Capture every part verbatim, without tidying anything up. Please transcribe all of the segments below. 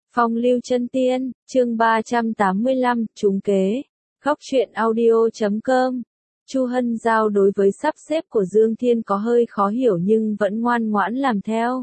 Phong lưu chân tiên, chương ba trăm tám mươi lăm, trúng kế. Góc truyện audio chấm com. Chu Hân Giao đối với sắp xếp của Dương Thiên có hơi khó hiểu nhưng vẫn ngoan ngoãn làm theo.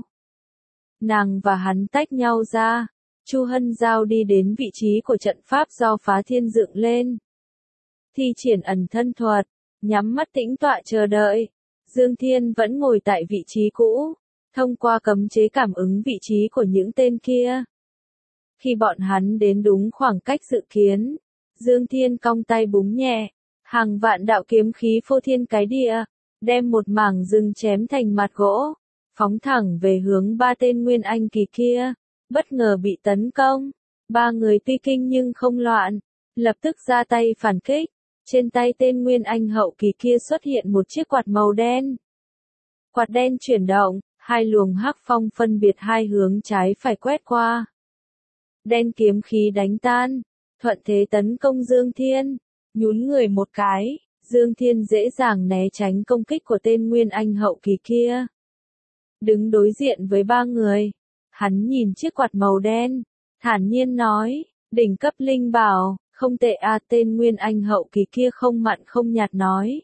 Nàng và hắn tách nhau ra. Chu Hân Giao đi đến vị trí của trận pháp do Phá Thiên dựng lên. Thi triển ẩn thân thuật, nhắm mắt tĩnh tọa chờ đợi. Dương Thiên vẫn ngồi tại vị trí cũ, thông qua cấm chế cảm ứng vị trí của những tên kia. Khi bọn hắn đến đúng khoảng cách dự kiến, Dương Thiên cong tay búng nhẹ, hàng vạn đạo kiếm khí phô thiên cái địa, đem một mảng rừng chém thành mặt gỗ, phóng thẳng về hướng ba tên Nguyên Anh kỳ kia, bất ngờ bị tấn công. Ba người tuy kinh nhưng không loạn, lập tức ra tay phản kích. Trên tay tên Nguyên Anh hậu kỳ kia xuất hiện một chiếc quạt màu đen. Quạt đen chuyển động, hai luồng hắc phong phân biệt hai hướng trái phải quét qua. Đen kiếm khí đánh tan, thuận thế tấn công Dương Thiên, nhún người một cái, Dương Thiên dễ dàng né tránh công kích của tên Nguyên Anh hậu kỳ kia. Đứng đối diện với ba người, hắn nhìn chiếc quạt màu đen, thản nhiên nói, đỉnh cấp linh bảo, không tệ à. Tên Nguyên Anh hậu kỳ kia không mặn không nhạt nói.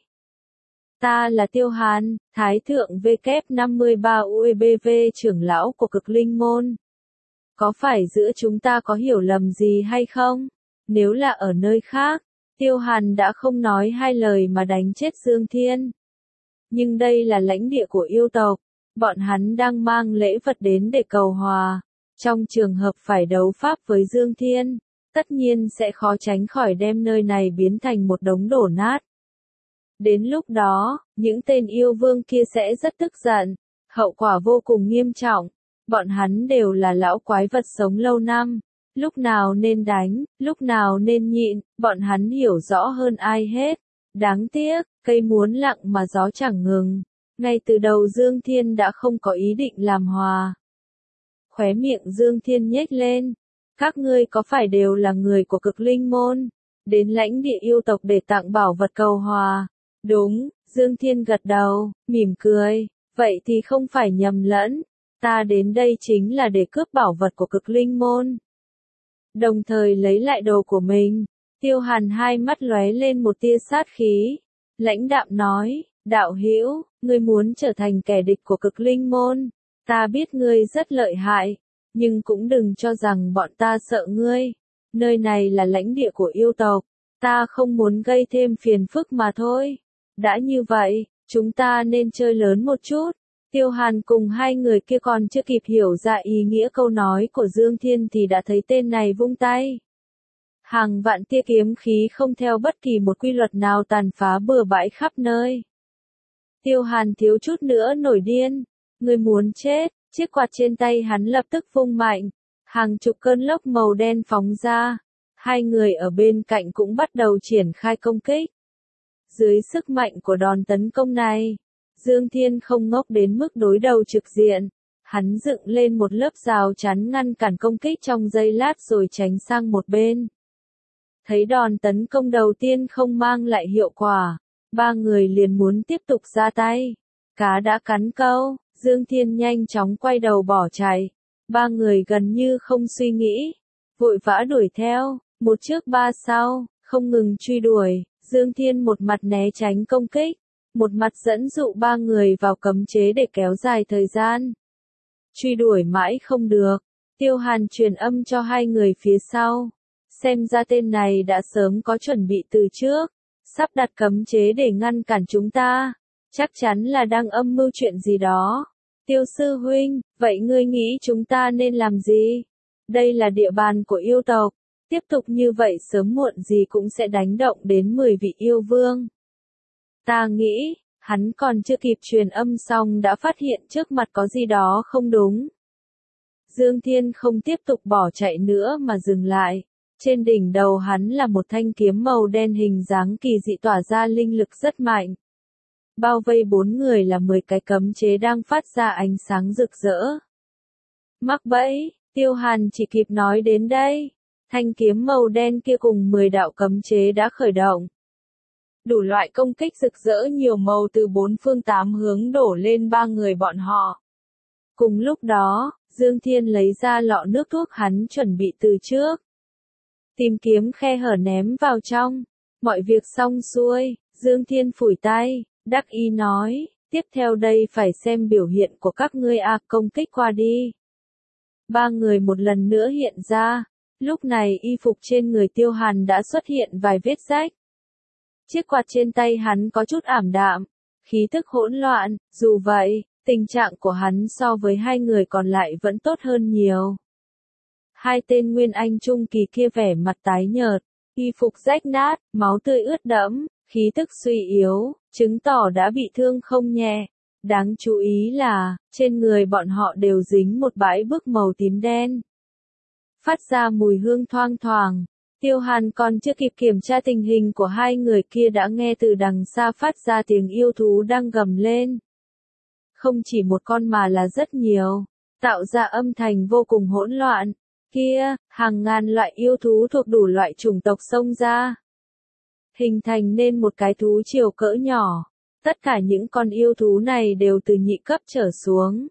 Ta là Tiêu Hàn, Thái thượng vê kép năm mươi ba u e bê vê trưởng lão của Cực Linh Môn. Có phải giữa chúng ta có hiểu lầm gì hay không? Nếu là ở nơi khác, Tiêu Hàn đã không nói hai lời mà đánh chết Dương Thiên. Nhưng đây là lãnh địa của yêu tộc, bọn hắn đang mang lễ vật đến để cầu hòa. Trong trường hợp phải đấu pháp với Dương Thiên, tất nhiên sẽ khó tránh khỏi đem nơi này biến thành một đống đổ nát. Đến lúc đó, những tên yêu vương kia sẽ rất tức giận, hậu quả vô cùng nghiêm trọng. Bọn hắn đều là lão quái vật sống lâu năm, lúc nào nên đánh, lúc nào nên nhịn, bọn hắn hiểu rõ hơn ai hết. Đáng tiếc, cây muốn lặng mà gió chẳng ngừng. Ngay từ đầu Dương Thiên đã không có ý định làm hòa. Khóe miệng Dương Thiên nhếch lên. Các ngươi có phải đều là người của Cực Linh Môn, đến lãnh địa yêu tộc để tặng bảo vật cầu hòa? Đúng, Dương Thiên gật đầu, mỉm cười, vậy thì không phải nhầm lẫn. Ta đến đây chính là để cướp bảo vật của Cực Linh Môn. Đồng thời lấy lại đồ của mình. Tiêu Hàn hai mắt lóe lên một tia sát khí. Lãnh đạm nói, đạo hữu, ngươi muốn trở thành kẻ địch của Cực Linh Môn. Ta biết ngươi rất lợi hại, nhưng cũng đừng cho rằng bọn ta sợ ngươi. Nơi này là lãnh địa của yêu tộc. Ta không muốn gây thêm phiền phức mà thôi. Đã như vậy, chúng ta nên chơi lớn một chút. Tiêu Hàn cùng hai người kia còn chưa kịp hiểu ra ý nghĩa câu nói của Dương Thiên thì đã thấy tên này vung tay. Hàng vạn tia kiếm khí không theo bất kỳ một quy luật nào tàn phá bừa bãi khắp nơi. Tiêu Hàn thiếu chút nữa nổi điên. Người muốn chết, chiếc quạt trên tay hắn lập tức vung mạnh. Hàng chục cơn lốc màu đen phóng ra. Hai người ở bên cạnh cũng bắt đầu triển khai công kích. Dưới sức mạnh của đòn tấn công này, Dương Thiên không ngốc đến mức đối đầu trực diện. Hắn dựng lên một lớp rào chắn ngăn cản công kích trong giây lát rồi tránh sang một bên. Thấy đòn tấn công đầu tiên không mang lại hiệu quả, ba người liền muốn tiếp tục ra tay. Cá đã cắn câu, Dương Thiên nhanh chóng quay đầu bỏ chạy. Ba người gần như không suy nghĩ, vội vã đuổi theo, một trước ba sau, không ngừng truy đuổi. Dương Thiên một mặt né tránh công kích, một mặt dẫn dụ ba người vào cấm chế để kéo dài thời gian. Truy đuổi mãi không được, Tiêu Hàn truyền âm cho hai người phía sau. Xem ra tên này đã sớm có chuẩn bị từ trước, sắp đặt cấm chế để ngăn cản chúng ta. Chắc chắn là đang âm mưu chuyện gì đó. Tiêu sư huynh, vậy ngươi nghĩ chúng ta nên làm gì? Đây là địa bàn của yêu tộc. Tiếp tục như vậy sớm muộn gì cũng sẽ đánh động đến mười vị yêu vương. Ta nghĩ, hắn còn chưa kịp truyền âm xong đã phát hiện trước mặt có gì đó không đúng. Dương Thiên không tiếp tục bỏ chạy nữa mà dừng lại. Trên đỉnh đầu hắn là một thanh kiếm màu đen hình dáng kỳ dị tỏa ra linh lực rất mạnh. Bao vây bốn người là mười cái cấm chế đang phát ra ánh sáng rực rỡ. Mắc bẫy, Tiêu Hàn chỉ kịp nói đến đây. Thanh kiếm màu đen kia cùng mười đạo cấm chế đã khởi động. Đủ loại công kích rực rỡ nhiều màu từ bốn phương tám hướng đổ lên ba người bọn họ. Cùng lúc đó, Dương Thiên lấy ra lọ nước thuốc hắn chuẩn bị từ trước. Tìm kiếm khe hở ném vào trong. Mọi việc xong xuôi, Dương Thiên phủi tay, đắc ý nói, tiếp theo đây phải xem biểu hiện của các ngươi a, công kích qua đi. Ba người một lần nữa hiện ra, lúc này y phục trên người Tiêu Hàn đã xuất hiện vài vết rách. Chiếc quạt trên tay hắn có chút ảm đạm, khí tức hỗn loạn, dù vậy, tình trạng của hắn so với hai người còn lại vẫn tốt hơn nhiều. Hai tên Nguyên Anh Trung kỳ kia vẻ mặt tái nhợt, y phục rách nát, máu tươi ướt đẫm, khí tức suy yếu, chứng tỏ đã bị thương không nhẹ. Đáng chú ý là, trên người bọn họ đều dính một bãi bức màu tím đen. Phát ra mùi hương thoang thoảng. Tiêu Hàn còn chưa kịp kiểm tra tình hình của hai người kia đã nghe từ đằng xa phát ra tiếng yêu thú đang gầm lên. Không chỉ một con mà là rất nhiều, tạo ra âm thanh vô cùng hỗn loạn. Kia, hàng ngàn loại yêu thú thuộc đủ loại chủng tộc xông ra. Hình thành nên một cái thú triều cỡ nhỏ. Tất cả những con yêu thú này đều từ nhị cấp trở xuống.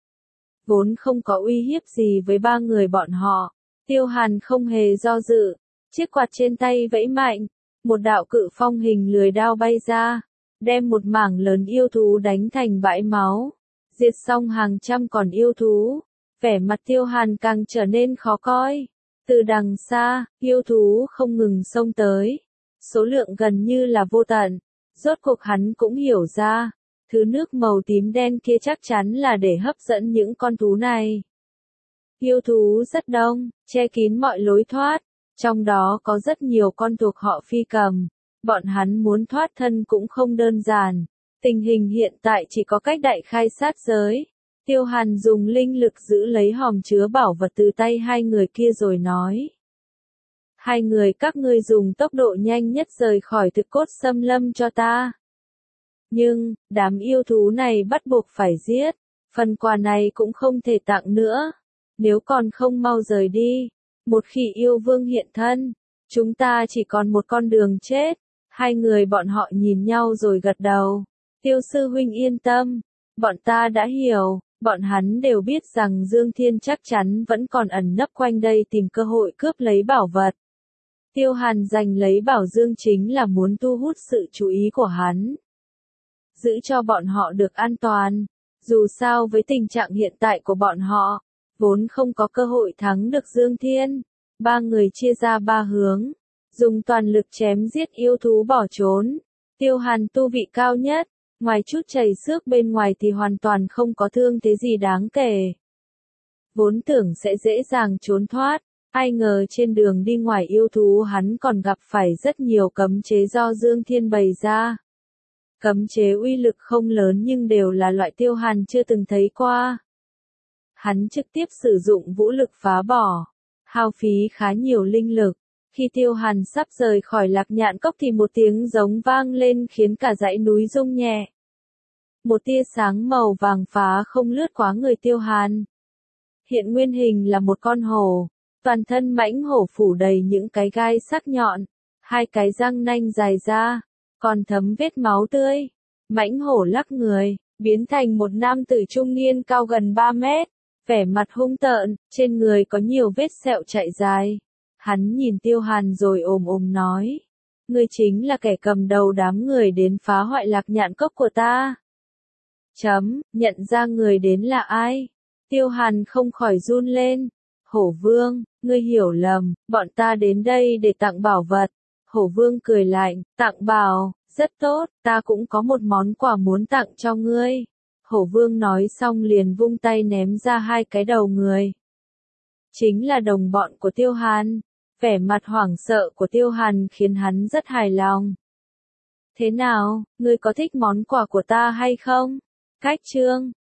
Vốn không có uy hiếp gì với ba người bọn họ. Tiêu Hàn không hề do dự. Chiếc quạt trên tay vẫy mạnh. Một đạo cự phong hình lười đao bay ra. Đem một mảng lớn yêu thú đánh thành bãi máu. Diệt xong hàng trăm con yêu thú. Vẻ mặt Tiêu Hàn càng trở nên khó coi. Từ đằng xa, yêu thú không ngừng xông tới. Số lượng gần như là vô tận. Rốt cuộc hắn cũng hiểu ra, thứ nước màu tím đen kia chắc chắn là để hấp dẫn những con thú này. Yêu thú rất đông, che kín mọi lối thoát, trong đó có rất nhiều con thuộc họ Phi Cầm. Bọn hắn muốn thoát thân cũng không đơn giản. Tình hình hiện tại chỉ có cách đại khai sát giới. Tiêu Hàn dùng linh lực giữ lấy hòm chứa bảo vật từ tay hai người kia rồi nói. Hai người các ngươi dùng tốc độ nhanh nhất rời khỏi thực cốt xâm lâm cho ta. Nhưng, đám yêu thú này bắt buộc phải giết. Phần quà này cũng không thể tặng nữa. Nếu còn không mau rời đi. Một khi yêu vương hiện thân, chúng ta chỉ còn một con đường chết. Hai người bọn họ nhìn nhau rồi gật đầu. Tiêu sư huynh yên tâm. Bọn ta đã hiểu. Bọn hắn đều biết rằng Dương Thiên chắc chắn vẫn còn ẩn nấp quanh đây tìm cơ hội cướp lấy bảo vật. Tiêu Hàn giành lấy bảo dương chính là muốn thu hút sự chú ý của hắn. Giữ cho bọn họ được an toàn. Dù sao với tình trạng hiện tại của bọn họ, vốn không có cơ hội thắng được Dương Thiên. Ba người chia ra ba hướng, dùng toàn lực chém giết yêu thú bỏ trốn. Tiêu Hàn tu vị cao nhất, ngoài chút chảy xước bên ngoài thì hoàn toàn không có thương thế gì đáng kể. Vốn tưởng sẽ dễ dàng trốn thoát. Ai ngờ trên đường đi ngoài yêu thú hắn còn gặp phải rất nhiều cấm chế do Dương Thiên bày ra. Cấm chế uy lực không lớn nhưng đều là loại Tiêu Hàn chưa từng thấy qua. Hắn trực tiếp sử dụng vũ lực phá bỏ, hao phí khá nhiều linh lực. Khi Tiêu Hàn sắp rời khỏi Lạc Nhạn Cốc thì một tiếng giống vang lên khiến cả dãy núi rung nhẹ. Một tia sáng màu vàng phá không lướt qua người Tiêu Hàn. Hiện nguyên hình là một con hổ. Toàn thân mãnh hổ phủ đầy những cái gai sắc nhọn, hai cái răng nanh dài ra, còn thấm vết máu tươi. Mãnh hổ lắc người, biến thành một nam tử trung niên cao gần ba mét, vẻ mặt hung tợn, trên người có nhiều vết sẹo chạy dài. Hắn nhìn Tiêu Hàn rồi ồm ồm nói, ngươi chính là kẻ cầm đầu đám người đến phá hoại Lạc Nhạn Cốc của ta. Chấm, nhận ra người đến là ai? Tiêu Hàn không khỏi run lên. Hổ Vương, ngươi hiểu lầm, bọn ta đến đây để tặng bảo vật. Hổ Vương cười lạnh, tặng bảo, rất tốt, ta cũng có một món quà muốn tặng cho ngươi. Hổ Vương nói xong liền vung tay ném ra hai cái đầu người. Chính là đồng bọn của Tiêu Hàn. Vẻ mặt hoảng sợ của Tiêu Hàn khiến hắn rất hài lòng. Thế nào, ngươi có thích món quà của ta hay không? Cách chương